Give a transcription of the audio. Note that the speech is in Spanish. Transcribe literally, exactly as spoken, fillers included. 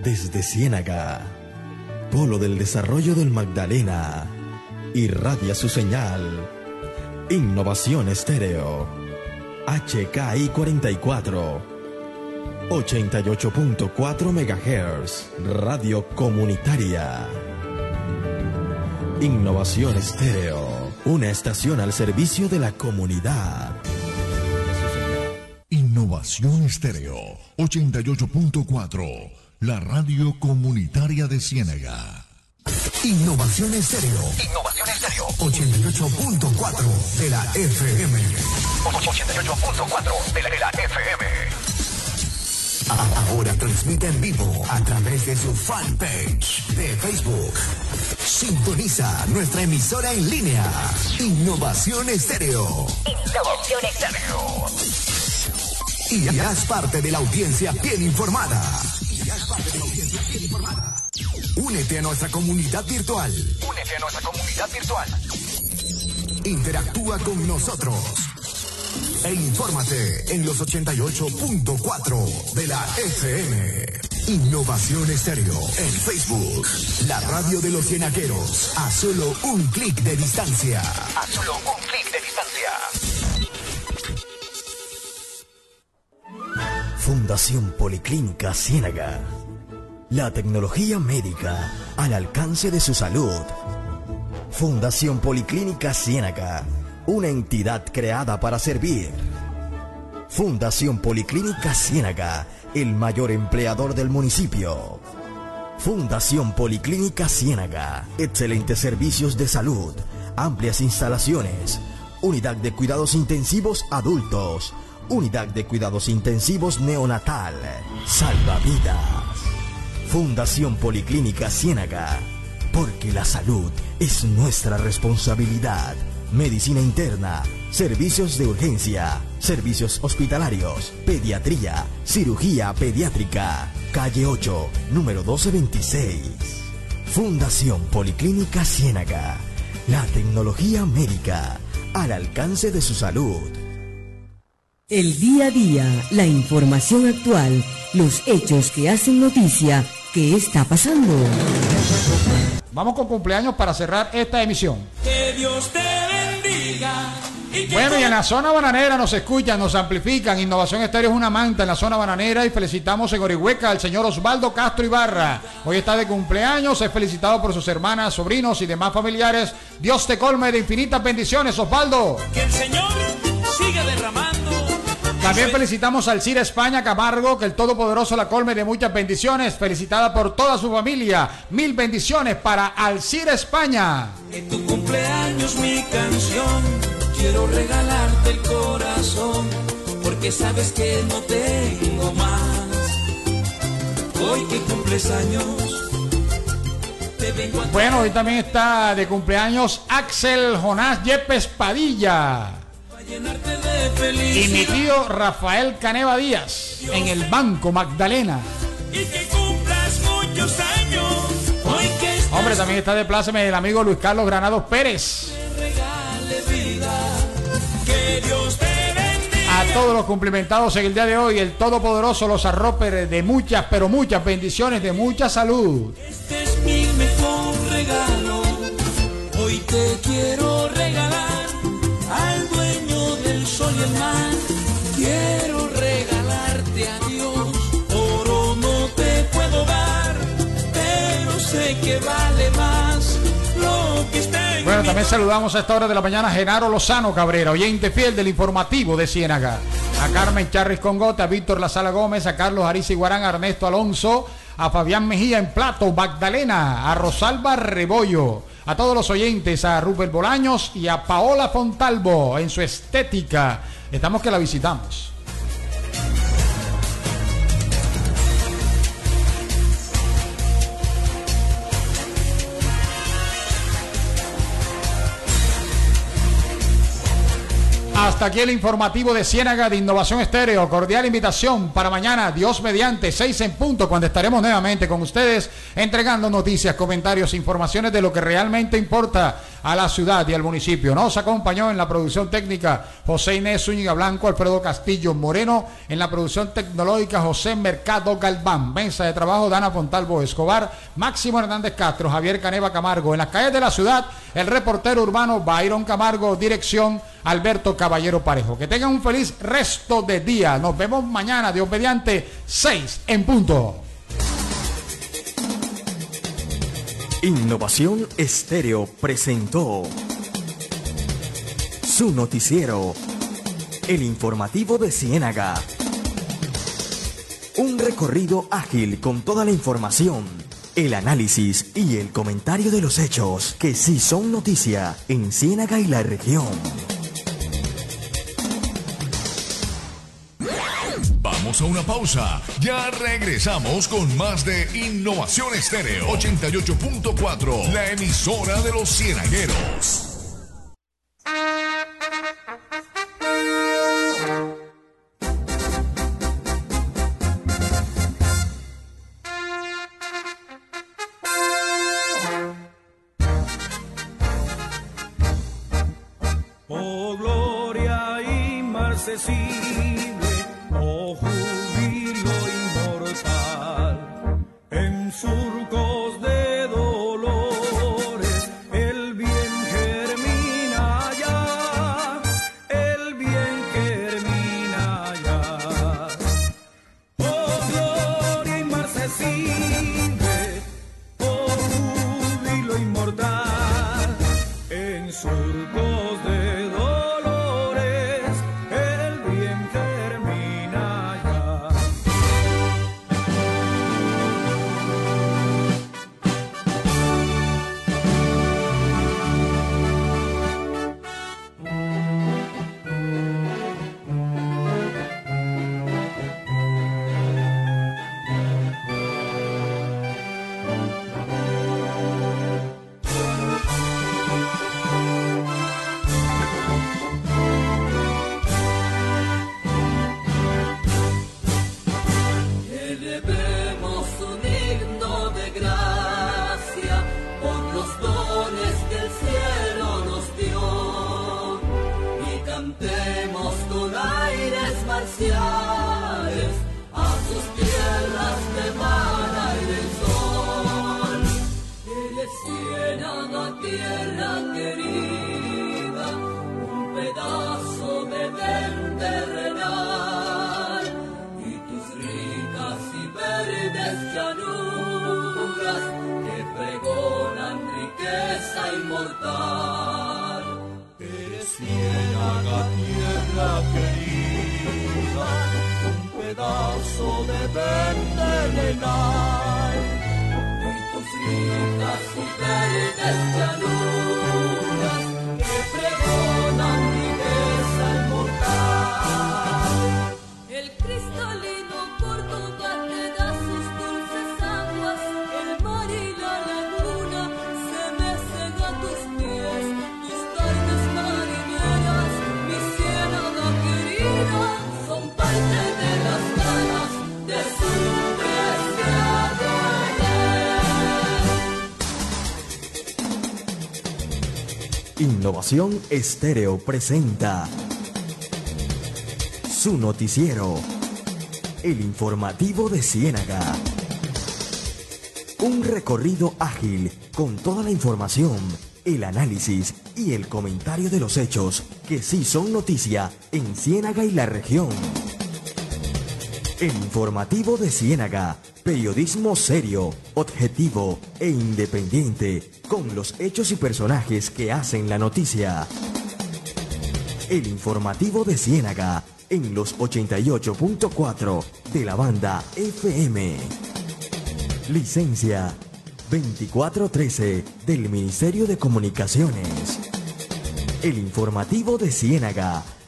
Desde Ciénaga, polo del desarrollo del Magdalena, irradia su señal. Innovación Estéreo, H K I cuarenta y cuatro, ochenta y ocho punto cuatro megahertz, radio comunitaria. Innovación Estéreo, una estación al servicio de la comunidad. Innovación Estéreo, ochenta y ocho punto cuatro, la radio comunitaria de Ciénaga. Innovación Estéreo. Innovación Estéreo. ochenta y ocho punto cuatro de la F M. ochenta y ocho punto cuatro de la, de la F M. Ahora transmite en vivo a través de su fanpage de Facebook. Sintoniza nuestra emisora en línea. Innovación Estéreo. Innovación Estéreo. Y haz parte de la audiencia bien informada. Y haz parte de la audiencia bien informada. Únete a nuestra comunidad virtual. Únete a nuestra comunidad virtual. Interactúa con nosotros. E infórmate en los ochenta y ocho punto cuatro de la F M. Innovación Estéreo en Facebook. La radio de los cienagueros. A solo un clic de distancia. A solo un clic de distancia. Fundación Policlínica Ciénaga. La tecnología médica al alcance de su salud. Fundación Policlínica Ciénaga, una entidad creada para servir. Fundación Policlínica Ciénaga, el mayor empleador del municipio. Fundación Policlínica Ciénaga, excelentes servicios de salud, amplias instalaciones, unidad de cuidados intensivos adultos, unidad de cuidados intensivos neonatal, salvavidas. Fundación Policlínica Ciénaga, porque la salud es nuestra responsabilidad. Medicina interna, servicios de urgencia, servicios hospitalarios, pediatría, cirugía pediátrica. Calle ocho, número doce veintiséis. Fundación Policlínica Ciénaga, la tecnología médica al alcance de su salud. El día a día, la información actual, los hechos que hacen noticia. ¿Qué está pasando? Vamos con cumpleaños para cerrar esta emisión. Que Dios te bendiga. Y que bueno, y en la zona bananera nos escuchan, nos amplifican. Innovación Estéreo es una manta en la zona bananera y felicitamos en Orihueca al señor Osvaldo Castro Ibarra. Hoy está de cumpleaños, es felicitado por sus hermanas, sobrinos y demás familiares. Dios te colme de infinitas bendiciones, Osvaldo. Que el Señor siga derramando. También felicitamos al Cira España Camargo, que el Todopoderoso la colme de muchas bendiciones, felicitada por toda su familia. Mil bendiciones para Alcira España. En tu cumpleaños mi canción, quiero regalarte el corazón, porque sabes que no tengo más. Hoy que cumples años, te vengo a... Bueno, hoy también está de cumpleaños Axel Jonás Yepes Padilla. Y mi tío Rafael Caneva Díaz en el Banco Magdalena. Y que cumplas muchos años. Hoy que estás... Hombre, también está de pláceme el amigo Luis Carlos Granados Pérez. Regale vida. Que Dios te bendiga. A todos los cumplimentados en el día de hoy, el Todopoderoso los arrope de muchas, pero muchas bendiciones, de mucha salud. Este es mi mejor regalo. Hoy te quiero regalar al dueño del sol y el mar. Quiero regalarte a Dios. Oro no te puedo dar, pero sé que vale más lo que está en... Bueno, también saludamos a esta hora de la mañana a Genaro Lozano Cabrera, oyente fiel del informativo de Ciénaga. A Carmen Charris Congote, a Víctor La Sala Gómez, a Carlos Ariza Iguarán, a Ernesto Alonso, a Fabián Mejía en Plato, Magdalena, a Rosalba Rebollo, a todos los oyentes, a Rupert Bolaños y a Paola Fontalvo en su estética. Estamos que la visitamos. Hasta Hasta aquí el informativo de Ciénaga de Innovación Estéreo. Cordial invitación para mañana, Dios mediante, seis en punto, cuando estaremos nuevamente con ustedes entregando noticias, comentarios, informaciones de lo que realmente importa a la ciudad y al municipio. Nos acompañó en la producción técnica José Inés Zúñiga Blanco, Alfredo Castillo Moreno, en la producción tecnológica José Mercado Galván, mesa de trabajo Dana Fontalvo Escobar, Máximo Hernández Castro, Javier Caneva Camargo. En las calles de la ciudad, el reportero urbano Byron Camargo, dirección Alberto Caballero Parejo. Que tengan un feliz resto de día. Nos vemos mañana, Dios mediante, seis en punto. Innovación Estéreo presentó su noticiero, el informativo de Ciénaga. Un recorrido ágil con toda la información, el análisis y el comentario de los hechos que sí son noticia en Ciénaga y la región. Vamos a una pausa. Ya regresamos con más de Innovación Estéreo ochenta y ocho punto cuatro, la emisora de los cienagueros. Oh, gloria inmarcesible, oh, júbilo inmortal, en surcos de dolores, el bien germina ya, el bien germina ya. Oh, gloria inmarcesible, oh, júbilo inmortal, en surcos de a sus tierras de mar y de sol. Eres Ciénaga, tierra querida, un pedazo de Edén terrenal, y tus ricas y verdes llanuras que pregonan riqueza inmortal. Eres Ciénaga, tierra querida, un pedazo de verde renal, y tus ricas y verdes llanuras que pregonan riqueza inmortal. El cristalino Córdoba te da sus dulces aguas, el mar y la laguna se mecen a tus pies, tus tardes marineras, mi Ciénaga querida, son parte de las ganas de su preciado ayer. Innovación Estéreo presenta su noticiero, el informativo de Ciénaga. Un recorrido ágil con toda la información, el análisis y el comentario de los hechos que sí son noticia en Ciénaga y la región. El informativo de Ciénaga, periodismo serio, objetivo e independiente, con los hechos y personajes que hacen la noticia. El informativo de Ciénaga, en los ochenta y ocho punto cuatro de la banda F M. Licencia veinticuatro trece del Ministerio de Comunicaciones. El informativo de Ciénaga,